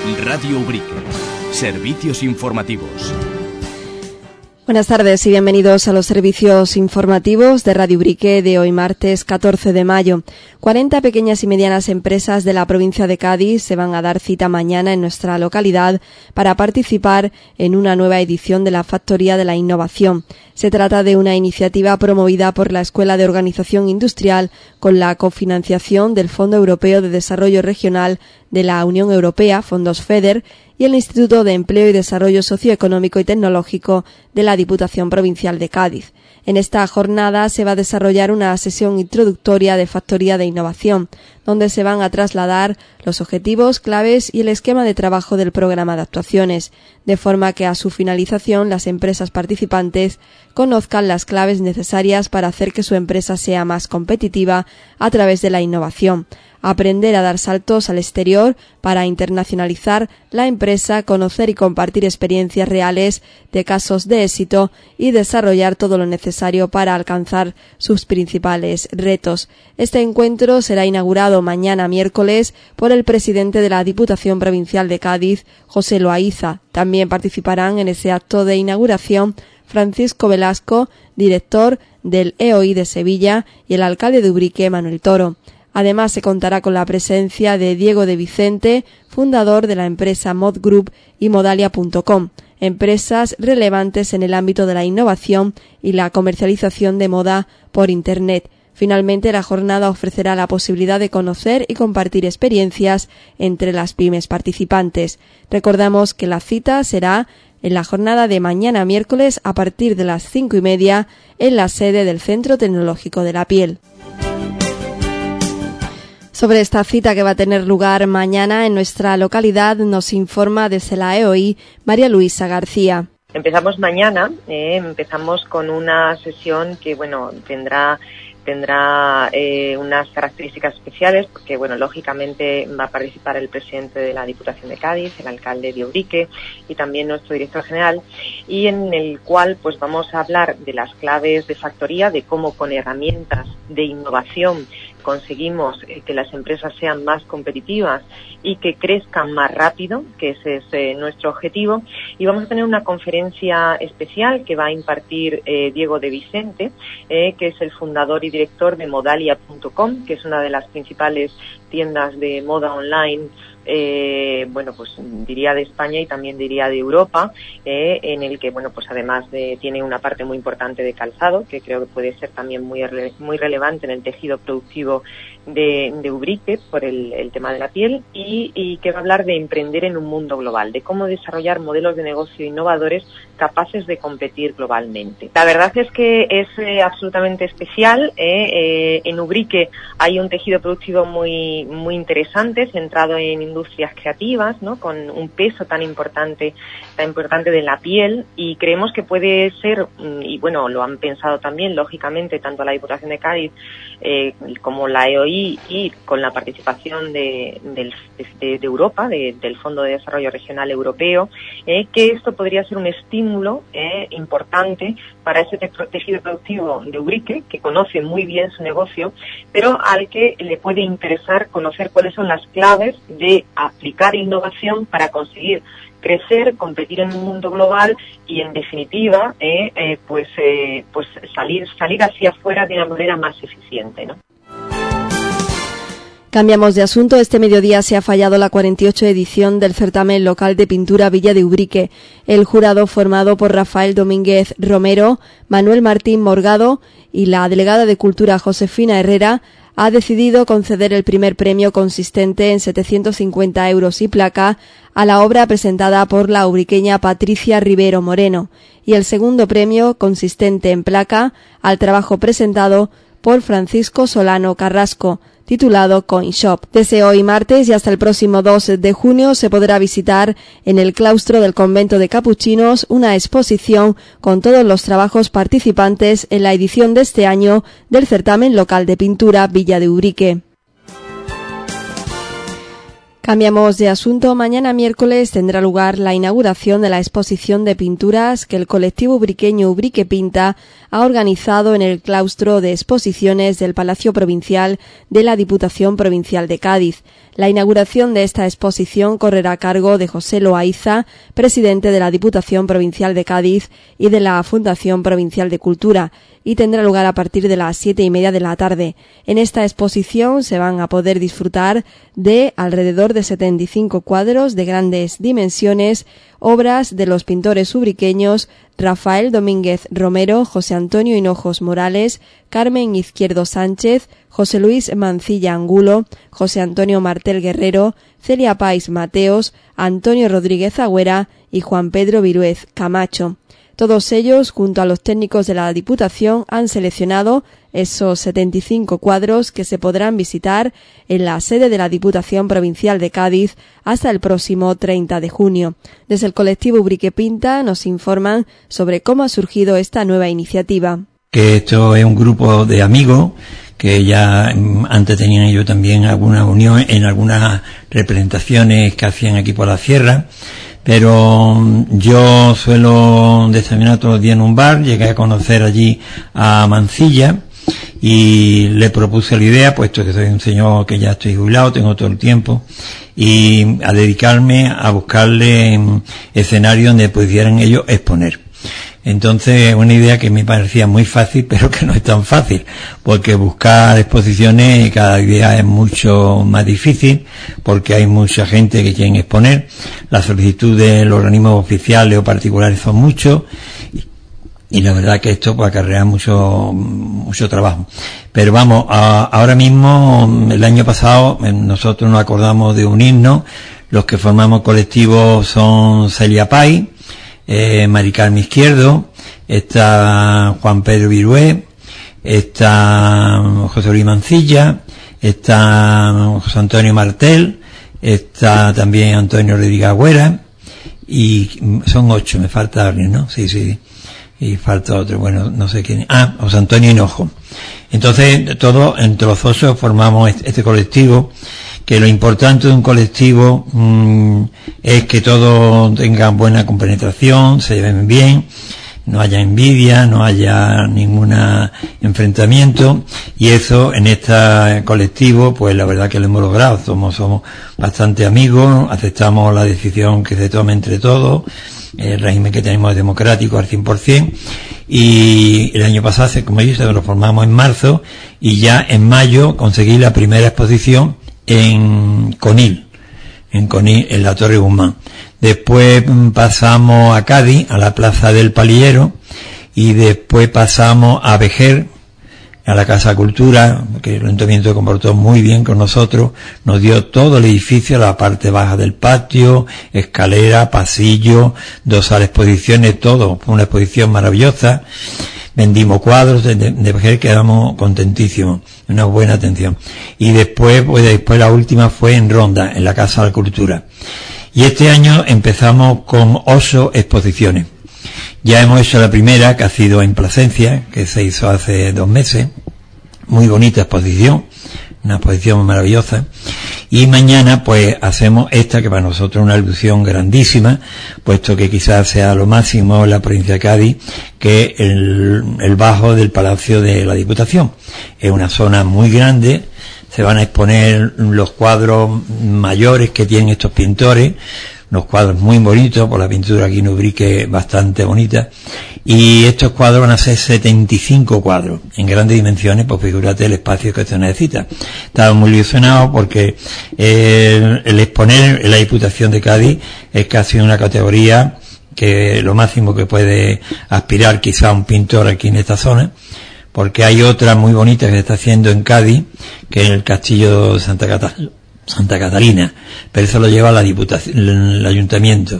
Radio Ubrique. Servicios informativos. Buenas tardes y bienvenidos a los servicios informativos de Radio Ubrique de hoy martes 14 de mayo. 40 pequeñas y medianas empresas de la provincia de Cádiz se van a dar cita mañana en nuestra localidad para participar en una nueva edición de la Factoría de la Innovación. Se trata de una iniciativa promovida por la Escuela de Organización Industrial con la cofinanciación del Fondo Europeo de Desarrollo Regional de la Unión Europea, Fondos FEDER, y el Instituto de Empleo y Desarrollo Socioeconómico y Tecnológico de la Diputación Provincial de Cádiz. En esta jornada se va a desarrollar una sesión introductoria de Factoría de Innovación, donde se van a trasladar los objetivos, claves y el esquema de trabajo del programa de actuaciones, de forma que a su finalización las empresas participantes conozcan las claves necesarias para hacer que su empresa sea más competitiva a través de la innovación. Aprender a dar saltos al exterior para internacionalizar la empresa, conocer y compartir experiencias reales de casos de éxito y desarrollar todo lo necesario para alcanzar sus principales retos. Este encuentro será inaugurado mañana miércoles por el presidente de la Diputación Provincial de Cádiz, José Loaiza. También participarán en ese acto de inauguración Francisco Velasco, director del EOI de Sevilla, y el alcalde de Ubrique, Manuel Toro. Además, se contará con la presencia de Diego de Vicente, fundador de la empresa Mod Group y Modalia.com, empresas relevantes en el ámbito de la innovación y la comercialización de moda por Internet. Finalmente, la jornada ofrecerá la posibilidad de conocer y compartir experiencias entre las pymes participantes. Recordamos que la cita será en la jornada de mañana miércoles a partir de las 5:30 en la sede del Centro Tecnológico de la Piel. Sobre esta cita que va a tener lugar mañana en nuestra localidad nos informa desde la EOI María Luisa García. Empezamos mañana, empezamos con una sesión que tendrá unas características especiales porque lógicamente va a participar el presidente de la Diputación de Cádiz, el alcalde de Ubrique y también nuestro director general, y en el cual vamos a hablar de las claves de factoría, de cómo con herramientas de innovación conseguimos que las empresas sean más competitivas y que crezcan más rápido, que ese es nuestro objetivo. Y vamos a tener una conferencia especial que va a impartir Diego de Vicente, que es el fundador y director de Modalia.com, que es una de las principales tiendas de moda online, diría de España y también diría de Europa, en el que, además tiene una parte muy importante de calzado, que creo que puede ser también muy relevante en el tejido productivo de Ubrique por el tema de la piel, y que va a hablar de emprender en un mundo global, de cómo desarrollar modelos de negocio innovadores capaces de competir globalmente. La verdad es que es absolutamente especial. En Ubrique hay un tejido productivo muy interesante, centrado en industrias creativas, ¿no? Con un peso tan importante de la piel, y creemos que puede ser, y lo han pensado también lógicamente tanto la Diputación de Cádiz como la EOI, y con la participación de Europa, del Fondo de Desarrollo Regional Europeo, que esto podría ser un estímulo importante para ese tejido productivo de Ubrique, que conoce muy bien su negocio, pero al que le puede interesar conocer cuáles son las claves de aplicar innovación para conseguir crecer, competir en un mundo global y, en definitiva, salir hacia afuera de una manera más eficiente, ¿no? Cambiamos de asunto. Este mediodía se ha fallado la 48 edición del certamen local de pintura Villa de Ubrique. El jurado, formado por Rafael Domínguez Romero, Manuel Martín Morgado y la delegada de Cultura Josefina Herrera, ha decidido conceder el primer premio, consistente en 750 euros y placa, a la obra presentada por la ubriqueña Patricia Rivero Moreno, y el segundo premio, consistente en placa, al trabajo presentado por Francisco Solano Carrasco, titulado Coin Shop. Desde hoy martes y hasta el próximo 2 de junio se podrá visitar en el claustro del convento de Capuchinos una exposición con todos los trabajos participantes en la edición de este año del certamen local de pintura Villa de Ubrique. Cambiamos de asunto. Mañana miércoles tendrá lugar la inauguración de la exposición de pinturas que el colectivo ubriqueño Ubrique Pinta ha organizado en el claustro de exposiciones del Palacio Provincial de la Diputación Provincial de Cádiz. La inauguración de esta exposición correrá a cargo de José Loaiza, presidente de la Diputación Provincial de Cádiz y de la Fundación Provincial de Cultura, y tendrá lugar a partir de las 7:30 de la tarde. En esta exposición se van a poder disfrutar de alrededor de 75 cuadros de grandes dimensiones, obras de los pintores ubriqueños Rafael Domínguez Romero, José Antonio Hinojos Morales, Carmen Izquierdo Sánchez, José Luis Mancilla Angulo, José Antonio Martel Guerrero, Celia Pais Mateos, Antonio Rodríguez Agüera y Juan Pedro Viruez Camacho. Todos ellos, junto a los técnicos de la Diputación, han seleccionado esos 75 cuadros que se podrán visitar en la sede de la Diputación Provincial de Cádiz hasta el próximo 30 de junio. Desde el colectivo Ubrique Pinta nos informan sobre cómo ha surgido esta nueva iniciativa. Que esto es un grupo de amigos que ya antes tenían ellos también alguna unión en algunas representaciones que hacían aquí por la sierra. Pero yo suelo desayunar todos los días en un bar, llegué a conocer allí a Mancilla y le propuse la idea, puesto que soy un señor que ya estoy jubilado, tengo todo el tiempo, y a dedicarme a buscarle escenarios donde pudieran ellos exponer. Entonces, una idea que me parecía muy fácil, pero que no es tan fácil, porque buscar exposiciones cada día es mucho más difícil, porque hay mucha gente que quiere exponer, las solicitudes de los organismos oficiales o particulares son muchos, y la verdad que esto pues acarrea mucho trabajo. Pero vamos, ahora mismo, el año pasado, nosotros nos acordamos de unirnos, los que formamos colectivo son Celia Pais, Mari Carmen Izquierdo, está Juan Pedro Virués, está José Luis Mancilla, está José Antonio Martel, está también Antonio Rodríguez Agüera, y son 8, me falta alguien, ¿no? Sí, y falta otro, bueno, no sé quién. José Antonio Hinojos. Entonces, todos, entre los 8 formamos este colectivo, que lo importante de un colectivo es que todos tengan buena compenetración, se lleven bien, no haya envidia, no haya ningún enfrentamiento, y eso en este colectivo pues la verdad que lo hemos logrado. Somos bastante amigos, aceptamos la decisión que se tome entre todos, el régimen que tenemos es democrático al 100%, y el año pasado, como he dicho, lo formamos en marzo, y ya en mayo conseguí la primera exposición en Conil, en la Torre Guzmán. Después pasamos a Cádiz, a la Plaza del Palillero, y después pasamos a Vejer, a la Casa Cultura, que el Ayuntamiento se comportó muy bien con nosotros, nos dio todo el edificio, la parte baja del patio, escalera, pasillo, 2 salas de exposiciones, todo, fue una exposición maravillosa. Vendimos cuadros de Vejer, quedamos contentísimos, una buena atención. Y después la última fue en Ronda, en la Casa de la Cultura. Y este año empezamos con 8 exposiciones. Ya hemos hecho la primera, que ha sido en Plasencia, que se hizo hace 2 meses. Muy bonita exposición, una exposición maravillosa. Y mañana pues hacemos esta, que para nosotros es una ilusión grandísima, puesto que quizás sea lo máximo en la provincia de Cádiz, que el bajo del Palacio de la Diputación. Es una zona muy grande, se van a exponer los cuadros mayores que tienen estos pintores, unos cuadros muy bonitos, por la pintura aquí en Ubrique bastante bonita, y estos cuadros van a ser 75 cuadros, en grandes dimensiones, pues figúrate el espacio que se necesita. Estaba muy ilusionado porque el exponer en la Diputación de Cádiz es casi una categoría que lo máximo que puede aspirar quizá un pintor aquí en esta zona, porque hay otra muy bonita que se está haciendo en Cádiz, que es el Castillo de Santa Catalina, pero eso lo lleva la Diputación, el Ayuntamiento,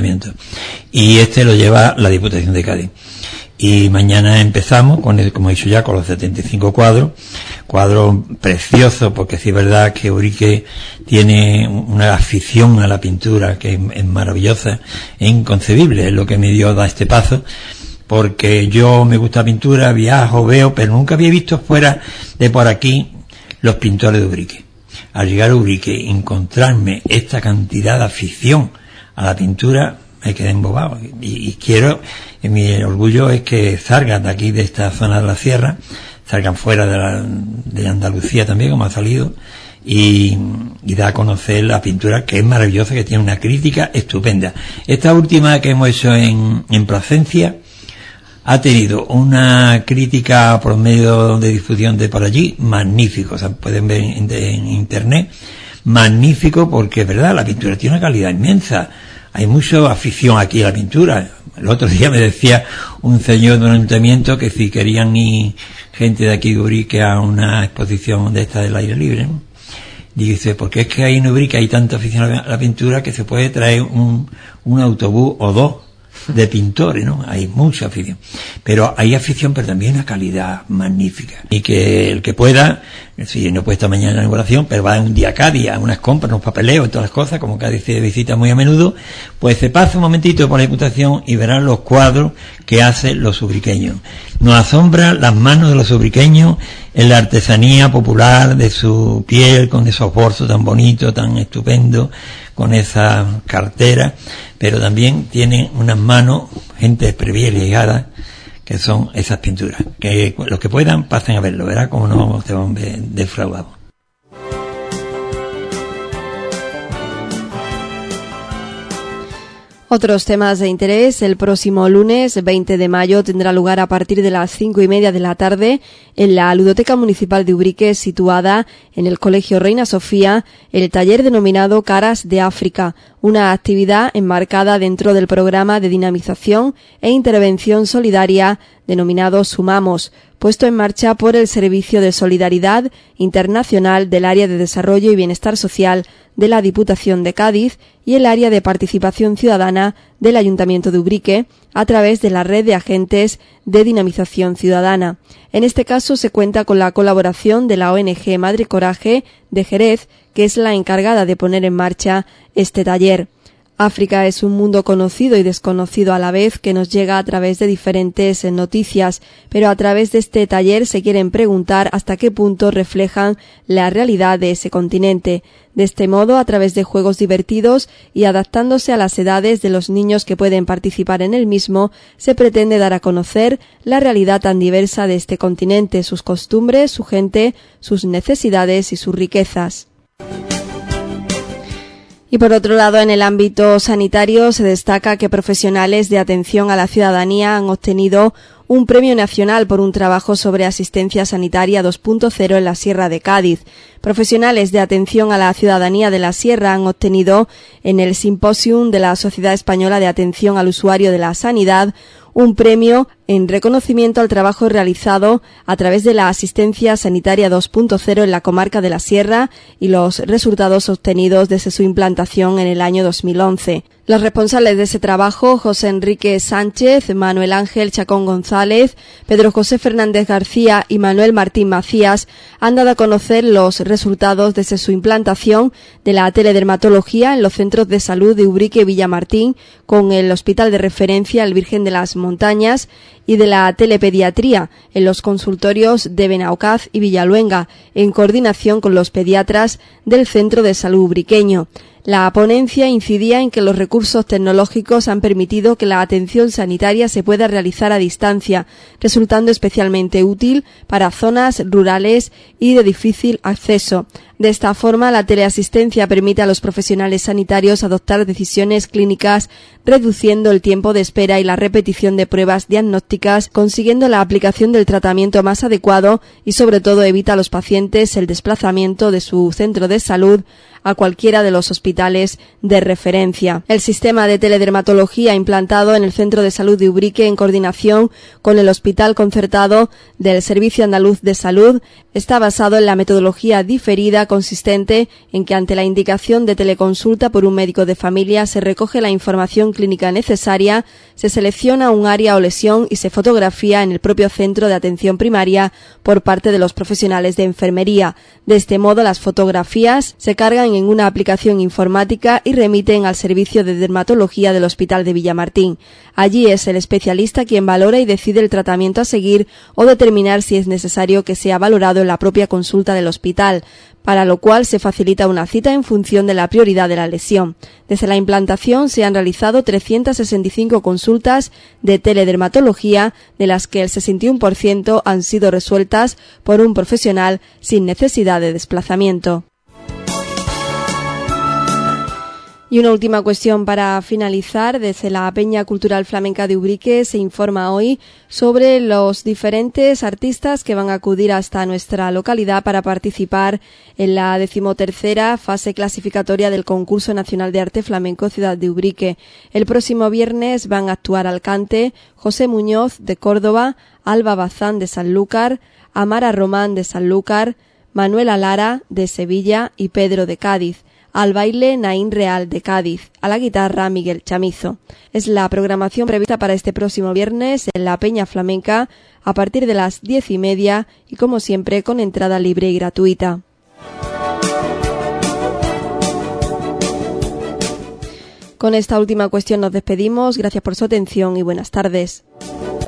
y este lo lleva la Diputación de Cádiz. Y mañana empezamos como he dicho ya, con los 75 cuadros preciosos, porque sí es verdad que Ubrique tiene una afición a la pintura que es maravillosa, es inconcebible, es lo que me dio dar este paso, porque yo me gusta la pintura, viajo, veo, pero nunca había visto fuera de por aquí los pintores de Ubrique. Al llegar a Ubrique y encontrarme esta cantidad de afición a la pintura, me quedé embobado. Y quiero, mi orgullo es que salgan de aquí, de esta zona de la sierra, salgan fuera de Andalucía también, como ha salido, y y da a conocer la pintura, que es maravillosa, que tiene una crítica estupenda. Esta última que hemos hecho en Plasencia ha tenido una crítica por medio de difusión de por allí magnífico, o sea, pueden ver en internet, magnífico, porque es verdad, la pintura tiene una calidad inmensa. Hay mucha afición aquí a la pintura. El otro día me decía un señor de un ayuntamiento que si querían ir gente de aquí de Ubrique a una exposición de esta del aire libre, ¿no? Dice, porque es que ahí en Ubrique hay tanta afición a la pintura que se puede traer un autobús o dos de pintores, ¿no? Hay mucha afición. Pero hay afición, pero también una calidad magnífica. Y que el que pueda, si no puede estar mañana en la inauguración, pero va un día a Cádiz, a unas compras, unos papeleos y todas las cosas, como Cádiz se visita muy a menudo, pues se pasa un momentito por la Diputación y verán los cuadros que hacen los ubriqueños. Nos asombra las manos de los ubriqueños en la artesanía popular de su piel, con esos bolsos tan bonitos, tan estupendos, con esa cartera, pero también tienen unas manos, gente privilegiada, que son esas pinturas. Que los que puedan pasen a verlo, verá cómo no se van defraudados. Otros temas de interés. El próximo lunes 20 de mayo tendrá lugar a partir de las 5:30 de la tarde en la Ludoteca Municipal de Ubrique, situada en el Colegio Reina Sofía, el taller denominado Caras de África, una actividad enmarcada dentro del programa de dinamización e intervención solidaria denominado Sumamos, puesto en marcha por el Servicio de Solidaridad Internacional del Área de Desarrollo y Bienestar Social de la Diputación de Cádiz y el Área de Participación Ciudadana del Ayuntamiento de Ubrique, a través de la red de agentes de dinamización ciudadana. En este caso se cuenta con la colaboración de la ONG Madre Coraje de Jerez, que es la encargada de poner en marcha este taller. África es un mundo conocido y desconocido a la vez, que nos llega a través de diferentes noticias, pero a través de este taller se quieren preguntar hasta qué punto reflejan la realidad de ese continente. De este modo, a través de juegos divertidos y adaptándose a las edades de los niños que pueden participar en el mismo, se pretende dar a conocer la realidad tan diversa de este continente, sus costumbres, su gente, sus necesidades y sus riquezas. Y por otro lado, en el ámbito sanitario se destaca que profesionales de atención a la ciudadanía han obtenido un premio nacional por un trabajo sobre asistencia sanitaria 2.0 en la Sierra de Cádiz. Profesionales de atención a la ciudadanía de la Sierra han obtenido en el Simposium de la Sociedad Española de Atención al Usuario de la Sanidad un premio en reconocimiento al trabajo realizado a través de la asistencia sanitaria 2.0 en la comarca de la Sierra y los resultados obtenidos desde su implantación en el año 2011. Los responsables de ese trabajo, José Enrique Sánchez, Manuel Ángel Chacón González, Pedro José Fernández García y Manuel Martín Macías, han dado a conocer los resultados desde su implantación de la teledermatología en los centros de salud de Ubrique y Villamartín, con el Hospital de Referencia El Virgen de las Montañas, y de la telepediatría en los consultorios de Benaocaz y Villaluenga, en coordinación con los pediatras del Centro de Salud Ubriqueño. La ponencia incidía en que los recursos tecnológicos han permitido que la atención sanitaria se pueda realizar a distancia, resultando especialmente útil para zonas rurales y de difícil acceso. De esta forma, la teleasistencia permite a los profesionales sanitarios adoptar decisiones clínicas, reduciendo el tiempo de espera y la repetición de pruebas diagnósticas, consiguiendo la aplicación del tratamiento más adecuado y, sobre todo, evita a los pacientes el desplazamiento de su centro de salud a cualquiera de los hospitales de referencia. El sistema de teledermatología implantado en el Centro de Salud de Ubrique, en coordinación con el Hospital Concertado del Servicio Andaluz de Salud, está basado en la metodología diferida, consistente en que ante la indicación de teleconsulta por un médico de familia se recoge la información clínica necesaria, se selecciona un área o lesión y se fotografía en el propio centro de atención primaria por parte de los profesionales de enfermería. De este modo, las fotografías se cargan en una aplicación informática y remiten al servicio de dermatología del Hospital de Villamartín. Allí es el especialista quien valora y decide el tratamiento a seguir o determinar si es necesario que sea valorado en la propia consulta del hospital, para lo cual se facilita una cita en función de la prioridad de la lesión. Desde la implantación se han realizado 365 consultas de teledermatología, de las que el 61% han sido resueltas por un profesional sin necesidad de desplazamiento. Y una última cuestión para finalizar. Desde la Peña Cultural Flamenca de Ubrique se informa hoy sobre los diferentes artistas que van a acudir hasta nuestra localidad para participar en la 13ª fase clasificatoria del Concurso Nacional de Arte Flamenco Ciudad de Ubrique. El próximo viernes van a actuar Alcante, José Muñoz de Córdoba, Alba Bazán de Sanlúcar, Amara Román de Sanlúcar, Manuela Lara de Sevilla y Pedro de Cádiz. Al baile, Naín Real de Cádiz. A la guitarra, Miguel Chamizo. Es la programación prevista para este próximo viernes en la Peña Flamenca a partir de las 10:30 y, como siempre, con entrada libre y gratuita. Con esta última cuestión nos despedimos. Gracias por su atención y buenas tardes.